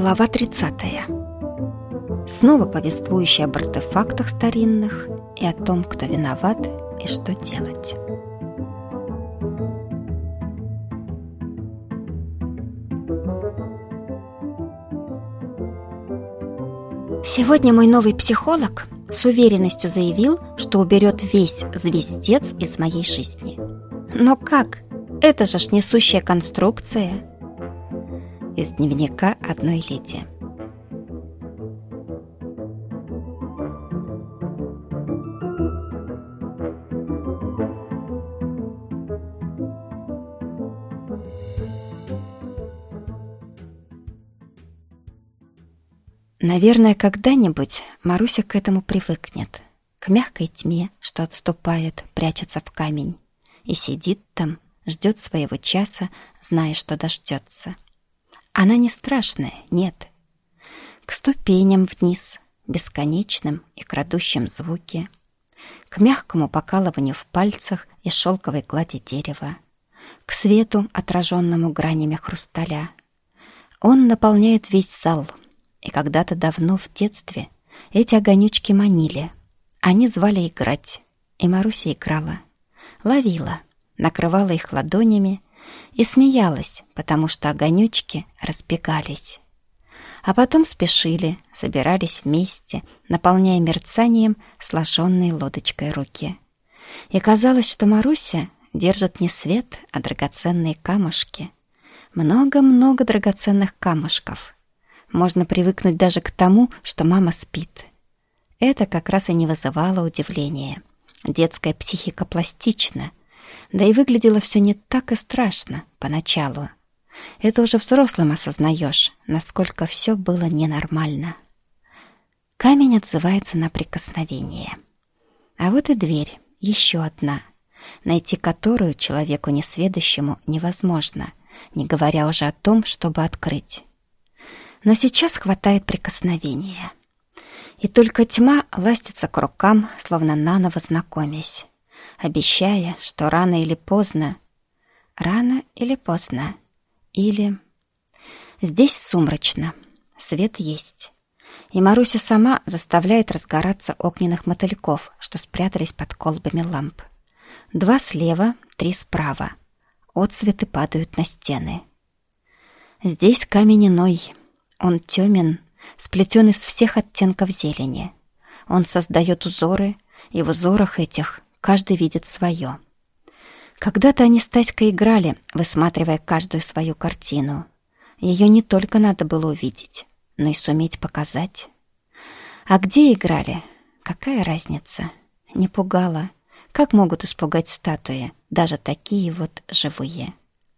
Глава 30. Снова повествующая об артефактах старинных и о том, кто виноват и что делать. Сегодня мой новый психолог с уверенностью заявил, что уберет весь звездец из моей жизни. Но как? Это же ж несущая конструкция. Из дневника одной леди. Наверное, когда-нибудь Маруся к этому привыкнет, к мягкой тьме, что отступает, прячется в камень, и сидит там, ждет своего часа, зная, что дождется. Она не страшная, нет. К ступеням вниз, бесконечным и крадущим звуки, к мягкому покалыванию в пальцах и шелковой глади дерева, к свету, отраженному гранями хрусталя. Он наполняет весь зал, и когда-то давно в детстве эти огонечки манили. Они звали играть, и Маруся играла, ловила, накрывала их ладонями и смеялась, потому что огонечки разбегались. А потом спешили, собирались вместе, наполняя мерцанием сложенные лодочкой руки. И казалось, что Маруся держит не свет, а драгоценные камушки. Много-много драгоценных камушков. Можно привыкнуть даже к тому, что мама спит. Это как раз и не вызывало удивления. Детская психика пластична. Да и выглядело все не так и страшно поначалу. Это уже взрослым осознаешь, насколько все было ненормально. Камень отзывается на прикосновение. А вот и дверь, еще одна, найти которую человеку несведущему невозможно, не говоря уже о том, чтобы открыть. Но сейчас хватает прикосновения. И только тьма ластится к рукам, словно наново знакомясь, обещая, что рано или поздно, или... Здесь сумрачно, свет есть, и Маруся сама заставляет разгораться огненных мотыльков, что спрятались под колбами ламп. 2 слева, 3 справа. Отсветы падают на стены. Здесь камень иной, он темен, сплетен из всех оттенков зелени. Он создает узоры, и в узорах этих каждый видит свое. Когда-то они с Таськой играли, высматривая каждую свою картину. Ее не только надо было увидеть, но и суметь показать. А где играли? Какая разница? Не пугало. Как могут испугать статуи, даже такие вот живые?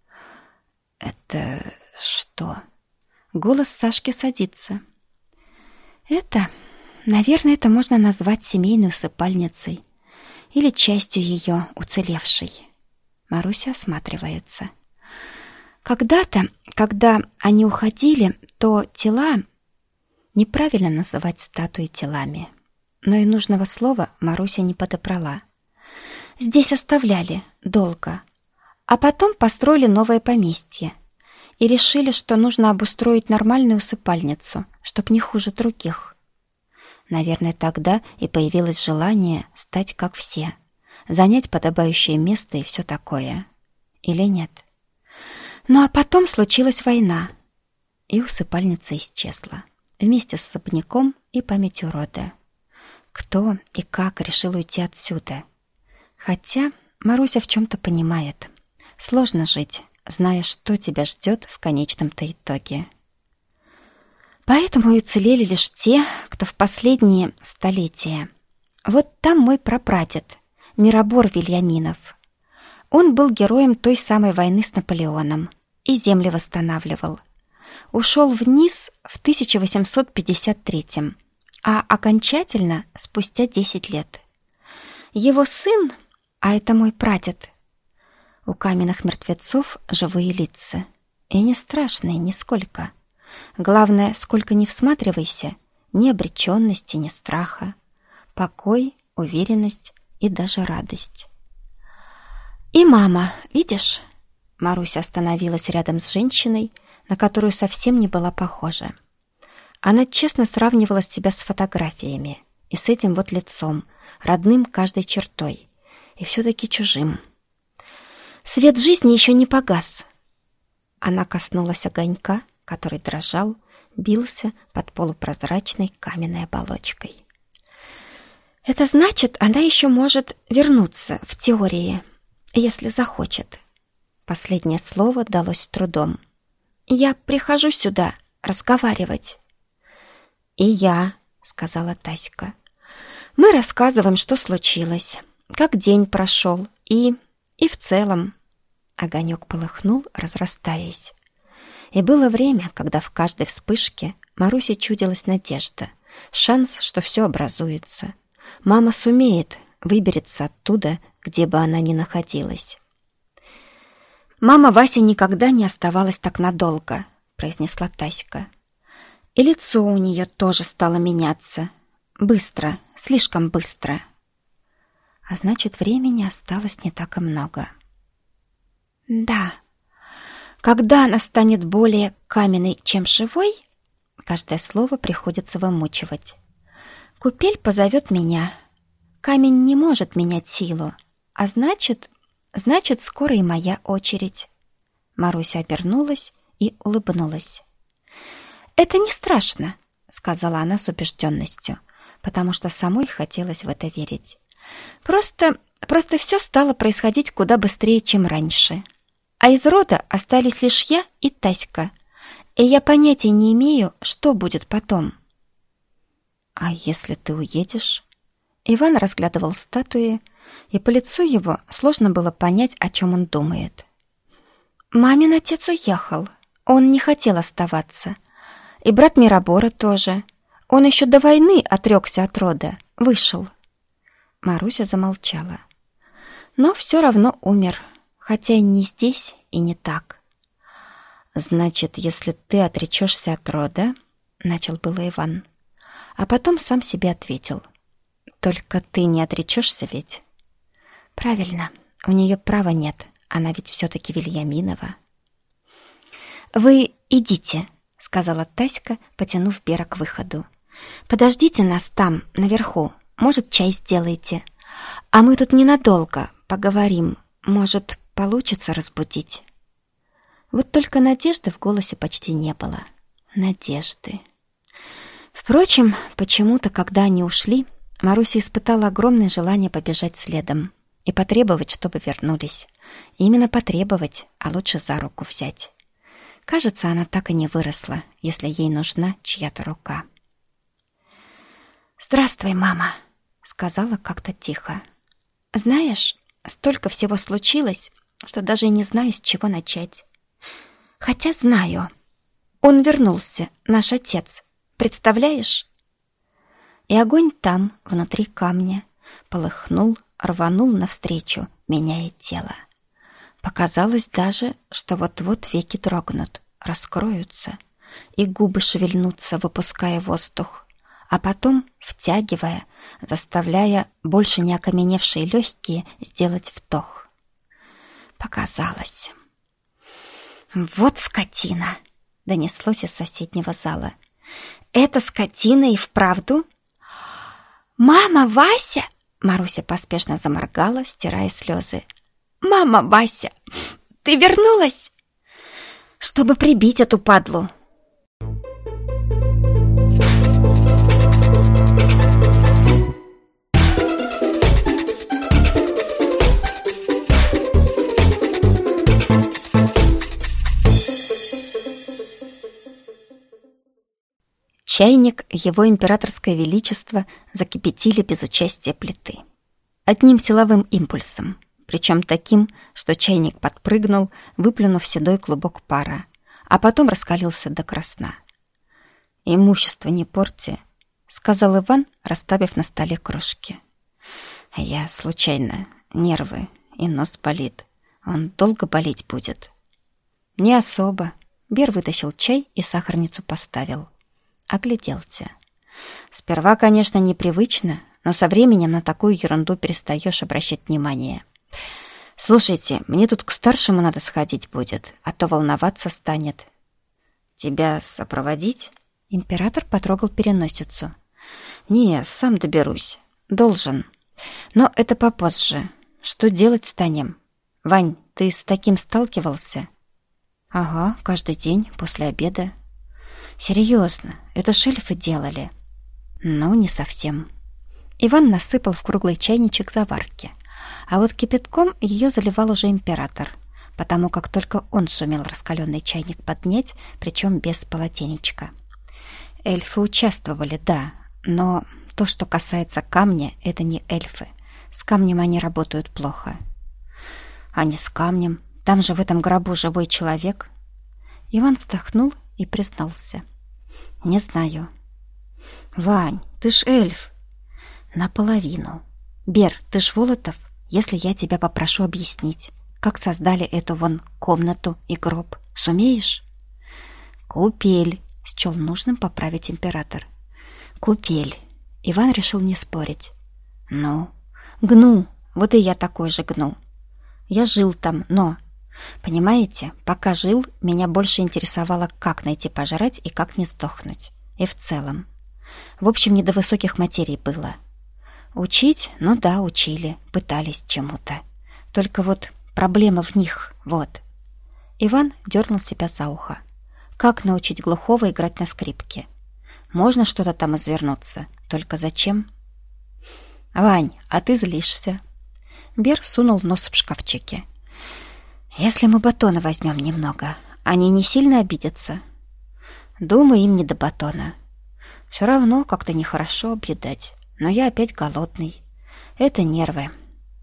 Это что? Голос Сашки садится. Наверное, это можно назвать семейной усыпальницей или частью ее уцелевшей. Маруся осматривается. Когда-то, когда они уходили, то тела... Неправильно называть статуи телами, но и нужного слова Маруся не подобрала. Здесь оставляли долго, а потом построили новое поместье и решили, что нужно обустроить нормальную усыпальницу, чтоб не хуже других. Наверное, тогда и появилось желание стать как все, занять подобающее место и все такое. Или нет? Ну а потом случилась война, и усыпальница исчезла, вместе с особняком и памятью рода. Кто и как решил уйти отсюда? Хотя Маруся в чем-то понимает. Сложно жить, зная, что тебя ждет в конечном-то итоге. Поэтому и уцелели лишь те, кто в последние столетия. Вот там мой прапрадед, Миробор Вельяминов. Он был героем той самой войны с Наполеоном и земли восстанавливал. Ушел вниз в 1853-м, а окончательно спустя 10 лет. Его сын, а это мой прадед. У каменных мертвецов живые лица, и не страшные нисколько. Главное, сколько ни всматривайся, ни обреченности, ни страха. Покой, уверенность и даже радость. И мама, видишь? Маруся остановилась рядом с женщиной, на которую совсем не была похожа. Она честно сравнивала себя с фотографиями и с этим вот лицом, родным каждой чертой, и все-таки чужим. Свет жизни еще не погас. Она коснулась огонька, который дрожал, бился под полупрозрачной каменной оболочкой. Это значит, она еще может вернуться в теории, если захочет. Последнее слово далось с трудом. «Я прихожу сюда разговаривать». «И я», — сказала Таська. «Мы рассказываем, что случилось, как день прошел, и в целом». Огонек полыхнул, разрастаясь. И было время, когда в каждой вспышке Марусе чудилась надежда, шанс, что все образуется. Мама сумеет, выберется оттуда, где бы она ни находилась. «Мама Вася никогда не оставалась так надолго», — произнесла Таська. «И лицо у нее тоже стало меняться. Быстро, слишком быстро. А значит, времени осталось не так и много». «Да, когда она станет более каменной, чем живой», каждое слово приходится вымучивать. «Купель позовет меня. Камень не может менять силу, а значит, скоро и моя очередь». Маруся обернулась и улыбнулась. «Это не страшно», — сказала она с убежденностью, потому что самой хотелось в это верить. Просто все стало происходить куда быстрее, чем раньше. А из рода остались лишь я и Таська, и я понятия не имею, что будет потом». «А если ты уедешь?» Иван разглядывал статуи, и по лицу его сложно было понять, о чем он думает. «Мамин отец уехал, он не хотел оставаться. И брат Миробора тоже. Он еще до войны отрекся от рода, вышел». Маруся замолчала. «Но все равно умер, хотя и не здесь, и не так». «Значит, если ты отречешься от рода...» — начал было Иван. А потом сам себе ответил. «Только ты не отречешься ведь?» «Правильно, у нее права нет, она ведь все-таки Вельяминова». «Вы идите», — сказала Таська, потянув Бера к выходу. «Подождите нас там, наверху, может, чай сделаете. А мы тут ненадолго поговорим, может, получится разбудить». Вот только надежды в голосе почти не было. Надежды. Впрочем, почему-то, когда они ушли, Маруся испытала огромное желание побежать следом и потребовать, чтобы вернулись. И именно потребовать, а лучше за руку взять. Кажется, она так и не выросла, если ей нужна чья-то рука. «Здравствуй, мама», — сказала как-то тихо. «Знаешь, столько всего случилось, что даже и не знаю, с чего начать. Хотя знаю. Он вернулся, наш отец. Представляешь?» И огонь там, внутри камня, полыхнул, рванул навстречу, меняя тело. Показалось даже, что вот-вот веки дрогнут, раскроются, и губы шевельнутся, выпуская воздух, а потом, втягивая, заставляя больше не окаменевшие легкие сделать вдох. Показалось. «Вот скотина!» — донеслось из соседнего зала. «Это скотина и вправду?» «Мама, Вася!» — Маруся поспешно заморгала, стирая слезы. «Мама, Вася, ты вернулась?» «Чтобы прибить эту падлу!» Чайник его императорское величество закипятили без участия плиты. Одним силовым импульсом, причем таким, что чайник подпрыгнул, выплюнув седой клубок пара, а потом раскалился до красна. «Имущество не порти», — сказал Иван, расставив на столе кружки. «Я случайно, нервы, и нос болит. Он долго болеть будет?» «Не особо». Бер вытащил чай и сахарницу поставил. Огляделся. Сперва, конечно, непривычно, но со временем на такую ерунду перестаешь обращать внимание. «Слушайте, мне тут к старшему надо сходить будет, а то волноваться станет». «Тебя сопроводить?» Император потрогал переносицу. «Не, сам доберусь. Должен. Но это попозже. Что делать станем? Вань, ты с таким сталкивался?» «Ага, каждый день после обеда». «Серьезно, это ж эльфы делали?» «Ну, не совсем». Иван насыпал в круглый чайничек заварки, а вот кипятком ее заливал уже император, потому как только он сумел раскаленный чайник поднять, причем без полотенечка. Эльфы участвовали, да, но то, что касается камня, это не эльфы. С камнем они работают плохо. А не с камнем. Там же в этом гробу живой человек. Иван вздохнул и признался. Не знаю. Вань, ты ж эльф. Наполовину. Бер, ты ж Волотов. Если я тебя попрошу объяснить, как создали эту вон комнату и гроб, сумеешь? Купель, счел нужным поправить император. Купель. Иван решил не спорить. Ну, гну. Вот и я такой же гну. Я жил там, но... Понимаете, пока жил, меня больше интересовало, как найти пожрать и как не сдохнуть. И в целом. В общем, не до высоких материй было. Учить? Ну да, учили, пытались чему-то. Только вот проблема в них, вот. Иван дернул себя за ухо. Как научить глухого играть на скрипке? Можно что-то там извернуться, только зачем? Вань, а ты злишься. Бер сунул нос в шкафчике. Если мы батона возьмем немного, они не сильно обидятся? Думаю, им не до батона. Все равно как-то нехорошо объедать, но я опять голодный. Это нервы.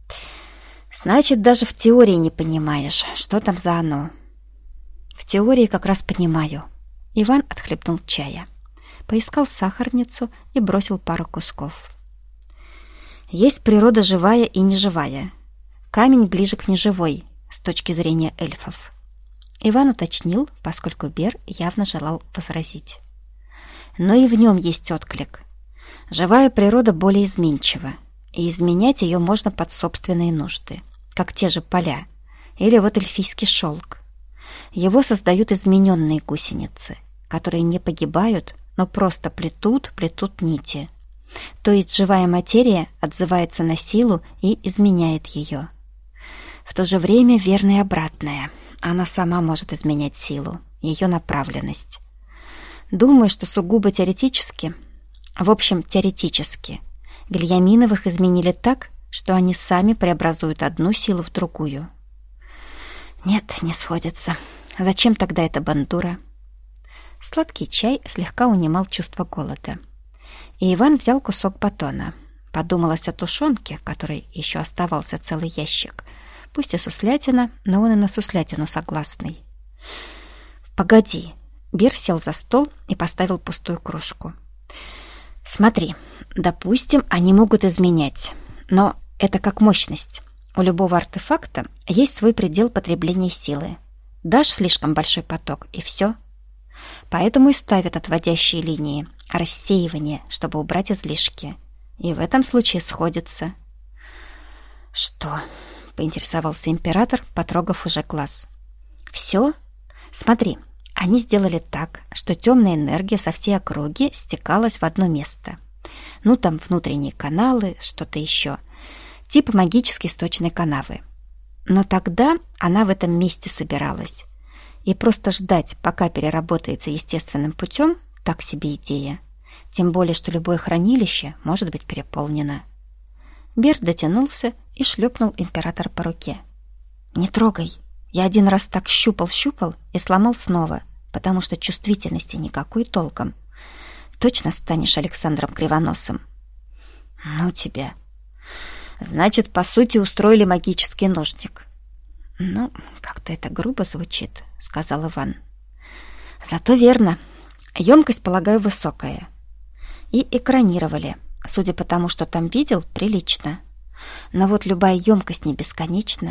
Значит, даже в теории не понимаешь, что там за оно. В теории как раз понимаю. Иван отхлебнул чая, поискал сахарницу и бросил пару кусков. Есть природа живая и неживая. Камень ближе к неживой, с точки зрения эльфов. Иван уточнил, поскольку Бер явно желал возразить. Но и в нем есть отклик. Живая природа более изменчива, и изменять ее можно под собственные нужды, как те же поля, или вот эльфийский шелк. Его создают измененные гусеницы, которые не погибают, но просто плетут нити. То есть живая материя отзывается на силу и изменяет ее. В то же время верно и обратное. Она сама может изменять силу, ее направленность. Думаю, что сугубо теоретически, в общем, теоретически, Вельяминовых изменили так, что они сами преобразуют одну силу в другую. Нет, не сходится. Зачем тогда эта бандура? Сладкий чай слегка унимал чувство голода. И Иван взял кусок батона. Подумалось о тушенке, которой еще оставался целый ящик. Пусть и суслятина, но он и на суслятину согласный. «Погоди!» Бир сел за стол и поставил пустую кружку. «Смотри, допустим, они могут изменять, но это как мощность. У любого артефакта есть свой предел потребления силы. Дашь слишком большой поток, и все. Поэтому и ставят отводящие линии, рассеивание, чтобы убрать излишки. И в этом случае сходится». «Что?» — поинтересовался император, потрогав уже глаз. «Все? Смотри, они сделали так, что темная энергия со всей округи стекалась в одно место. Ну, там внутренние каналы, что-то еще. Типа магической сточной канавы. Но тогда она в этом месте собиралась. И просто ждать, пока переработается естественным путем, так себе идея. Тем более, что любое хранилище может быть переполнено». Бер дотянулся и шлепнул императора по руке. «Не трогай. Я один раз так щупал и сломал снова, потому что чувствительности никакой толком. Точно станешь Александром Кривоносом». «Ну тебя. Значит, по сути, устроили магический нужник». «Ну, как-то это грубо звучит», — сказал Иван. «Зато верно. Емкость, полагаю, высокая. И экранировали. Судя по тому, что там видел, прилично. Но вот любая емкость не бесконечна».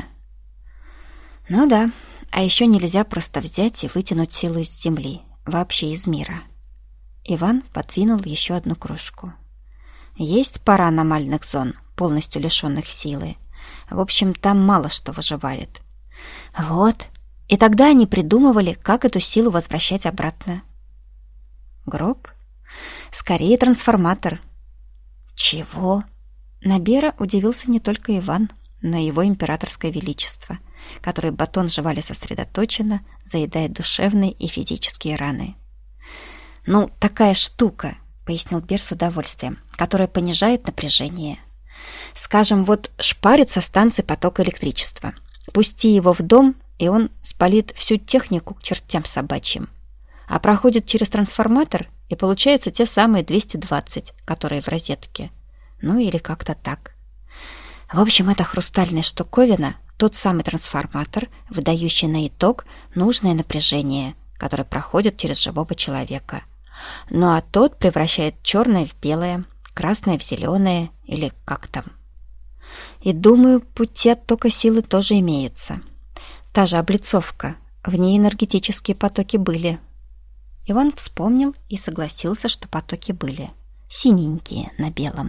«Ну да, а еще нельзя просто взять и вытянуть силу из земли, вообще из мира». Иван подвинул еще одну кружку. «Есть пара аномальных зон, полностью лишенных силы. В общем, там мало что выживает». «Вот. И тогда они придумывали, как эту силу возвращать обратно». Гроб? Скорее трансформатор. Чего? На Бера удивился не только Иван, но и его императорское величество, который батон жевали сосредоточенно, заедает душевные и физические раны. «Ну, такая штука», — пояснил Бер с удовольствием, «которая понижает напряжение. Скажем, вот шпарит со станции поток электричества. Пусти его в дом, и он спалит всю технику к чертям собачьим. А проходит через трансформатор, и получается те самые 220, которые в розетке. Ну или как-то так. В общем, эта хрустальная штуковина — тот самый трансформатор, выдающий на итог нужное напряжение, которое проходит через живого человека. Ну а тот превращает черное в белое, красное в зеленое или как там. И думаю, пути оттока силы тоже имеются. Та же облицовка, в ней энергетические потоки были. Иван вспомнил и согласился, что потоки были. Синенькие на белом.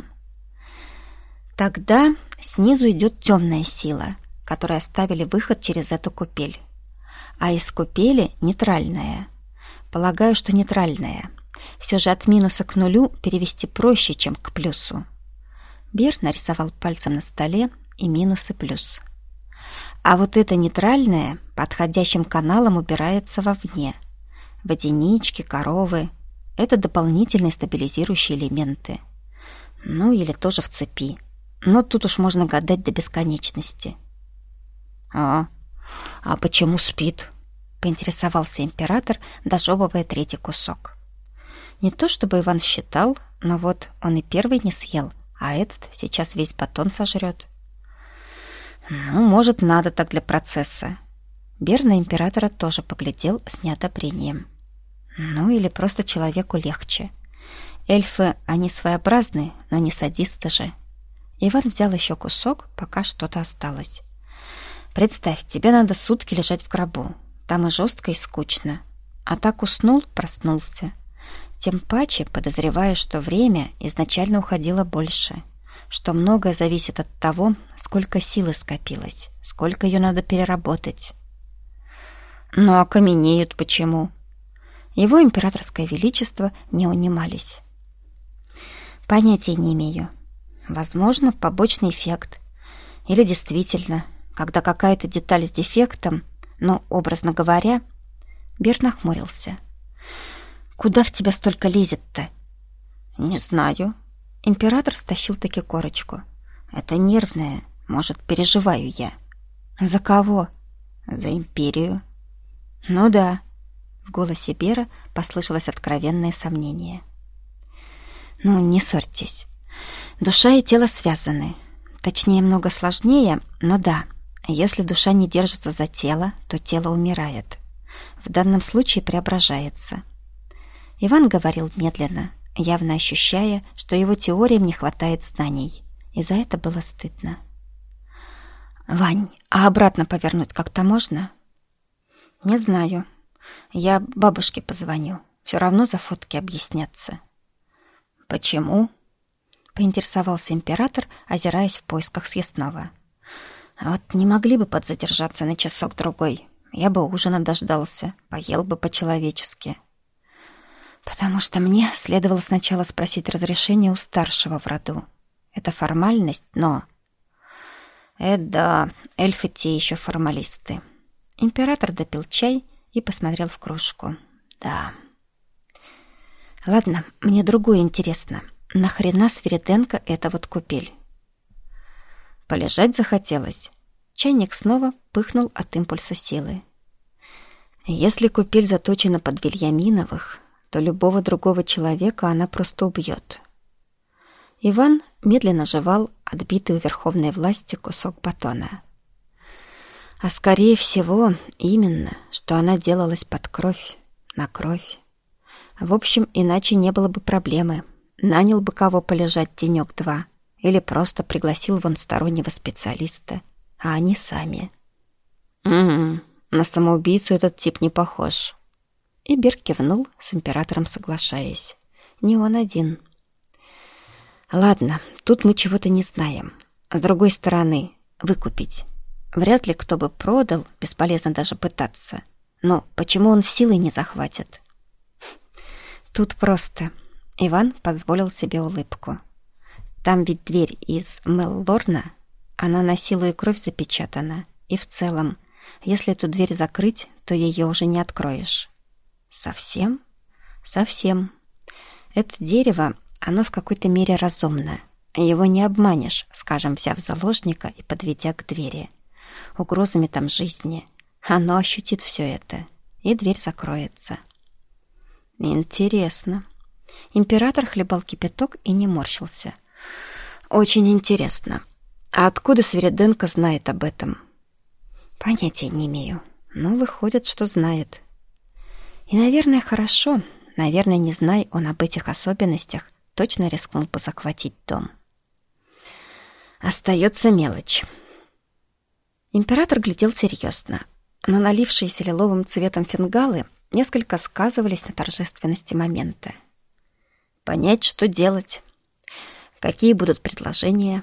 Тогда снизу идет темная сила, которой оставили выход через эту купель. А из купели нейтральная. Полагаю, что нейтральная. Все же от минуса к нулю перевести проще, чем к плюсу. Бер нарисовал пальцем на столе и минус, и плюс. А вот это нейтральное подходящим каналом убирается вовне. Водянички, коровы — это дополнительные стабилизирующие элементы. Ну или тоже в цепи. Но тут уж можно гадать до бесконечности. А почему спит?» — поинтересовался император, дожевывая третий кусок. Не то чтобы Иван считал, но вот он и первый не съел, а этот сейчас весь батон сожрет. Ну, может, надо так для процесса. Бер на императора тоже поглядел с неодобрением. Ну, или просто человеку легче. Эльфы, они своеобразны, но не садисты же. Иван взял еще кусок, пока что-то осталось. Представь, тебе надо сутки лежать в гробу. Там и жестко, и скучно. А так уснул, проснулся. Тем паче, подозревая, что время изначально уходило больше, что многое зависит от того, сколько силы скопилось, сколько ее надо переработать. Ну а каменеют почему? Его императорское величество не унимались. Понятия не имею. Возможно, побочный эффект. Или действительно, когда какая-то деталь с дефектом, но, образно говоря, Бер нахмурился. «Куда в тебя столько лезет-то?» «Не знаю». Император стащил таки корочку. «Это нервное. Может, переживаю я». «За кого?» «За империю». «Ну да». В голосе Бера послышалось откровенное сомнение. «Ну, не ссорьтесь. Душа и тело связаны. Точнее, много сложнее, но да. Если душа не держится за тело, то тело умирает. В данном случае преображается». Иван говорил медленно, явно ощущая, что его теориям не хватает знаний, и за это было стыдно. «Вань, а обратно повернуть как-то можно?» «Не знаю. Я бабушке позвоню. Все равно за фотки объясняться». «Почему?» — поинтересовался император, озираясь в поисках съестного. «Вот не могли бы подзадержаться на часок-другой? Я бы ужина дождался, поел бы по-человечески». «Потому что мне следовало сначала спросить разрешение у старшего в роду. Это формальность, но...» Да, эльфы те еще формалисты». Император допил чай и посмотрел в кружку. «Да. Ладно, мне другое интересно. Нахрена Свириденко эта вот купель?» Полежать захотелось. Чайник снова пыхнул от импульса силы. «Если купель заточена под Вильяминовых, то любого другого человека она просто убьет». Иван медленно жевал отбитый у верховной власти кусок батона. А скорее всего, именно, что она делалась под кровь, на кровь. В общем, иначе не было бы проблемы. Нанял бы кого полежать денек-два или просто пригласил вон стороннего специалиста, а они сами. На самоубийцу этот тип не похож». И Бер кивнул, с императором соглашаясь. Не он один. «Ладно, тут мы чего-то не знаем. С другой стороны, выкупить. Вряд ли кто бы продал, бесполезно даже пытаться. Но почему он силой не захватит?» Тут просто. Иван позволил себе улыбку. Там ведь дверь из Меллорна, она на силу и кровь запечатана. И в целом, если эту дверь закрыть, то ее уже не откроешь. Совсем? Совсем. Это дерево, оно в какой-то мере разумно. Его не обманешь, скажем, взяв заложника и подведя к двери. Угрозами там жизни. Оно ощутит все это, и дверь закроется. Интересно. Император хлебал кипяток и не морщился. Очень интересно. А откуда Свириденко знает об этом? Понятия не имею. Но выходит, что знает. И, наверное, хорошо. Наверное, не зная он об этих особенностях, точно рискнул бы захватить дом. Остается мелочь. Император глядел серьезно, но налившиеся лиловым цветом фингалы несколько сказывались на торжественности момента. Понять, что делать. Какие будут предложения?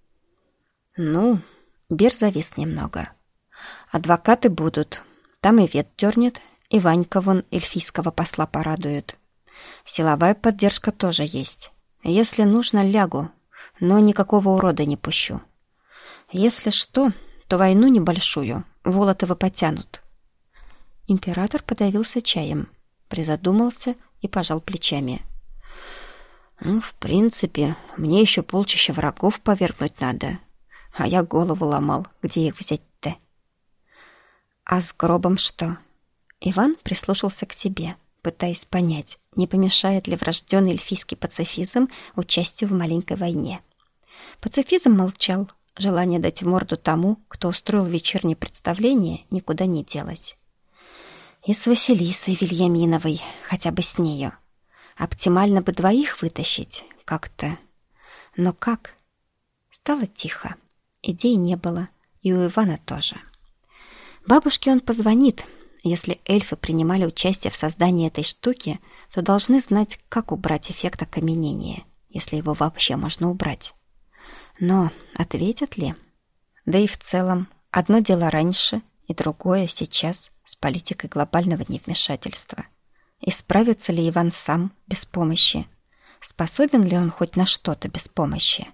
Бер завис немного. Адвокаты будут. Там и Вет дернет, и Ванька вон эльфийского посла порадует. Силовая поддержка тоже есть. Если нужно, лягу, но никакого урода не пущу. Если что, то войну небольшую Волотовы потянут. Император подавился чаем, призадумался и пожал плечами. В принципе, мне еще полчища врагов повергнуть надо, а я голову ломал, где их взять-то. А с гробом что? Иван прислушался к себе, пытаясь понять, не помешает ли врожденный эльфийский пацифизм участию в маленькой войне. Пацифизм молчал, желание дать в морду тому, кто устроил вечернее представление, никуда не делось. И с Василисой Вильяминовой, хотя бы с нею. Оптимально бы двоих вытащить как-то. Но как? Стало тихо. Идей не было, и у Ивана тоже. Бабушке он позвонит. Если эльфы принимали участие в создании этой штуки, то должны знать, как убрать эффект окаменения, если его вообще можно убрать. Но ответят ли? Да и в целом, одно дело раньше, и другое сейчас с политикой глобального невмешательства. И справится ли Иван сам без помощи? Способен ли он хоть на что-то без помощи?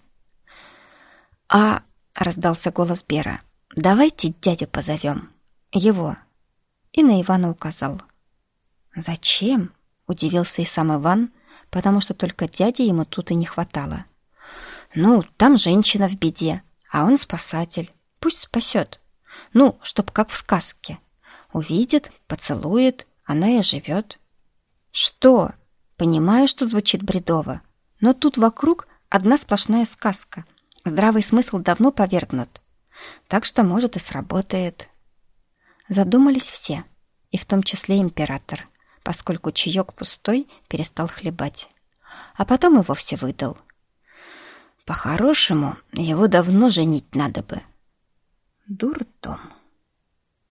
Раздался голос Бера. «Давайте дядю позовем. Его». И на Ивана указал. «Зачем?» — удивился и сам Иван, потому что только дяди ему тут и не хватало. Там женщина в беде, а он спасатель. Пусть спасет. Чтоб как в сказке. Увидит, поцелует, она и живет». «Что?» Понимаю, что звучит бредово, но тут вокруг одна сплошная сказка. Здравый смысл давно повергнут. Так что, может, и сработает. Задумались все, и в том числе император, поскольку чаек пустой перестал хлебать. А потом и вовсе выдал. По-хорошему, его давно женить надо бы. Дурдом.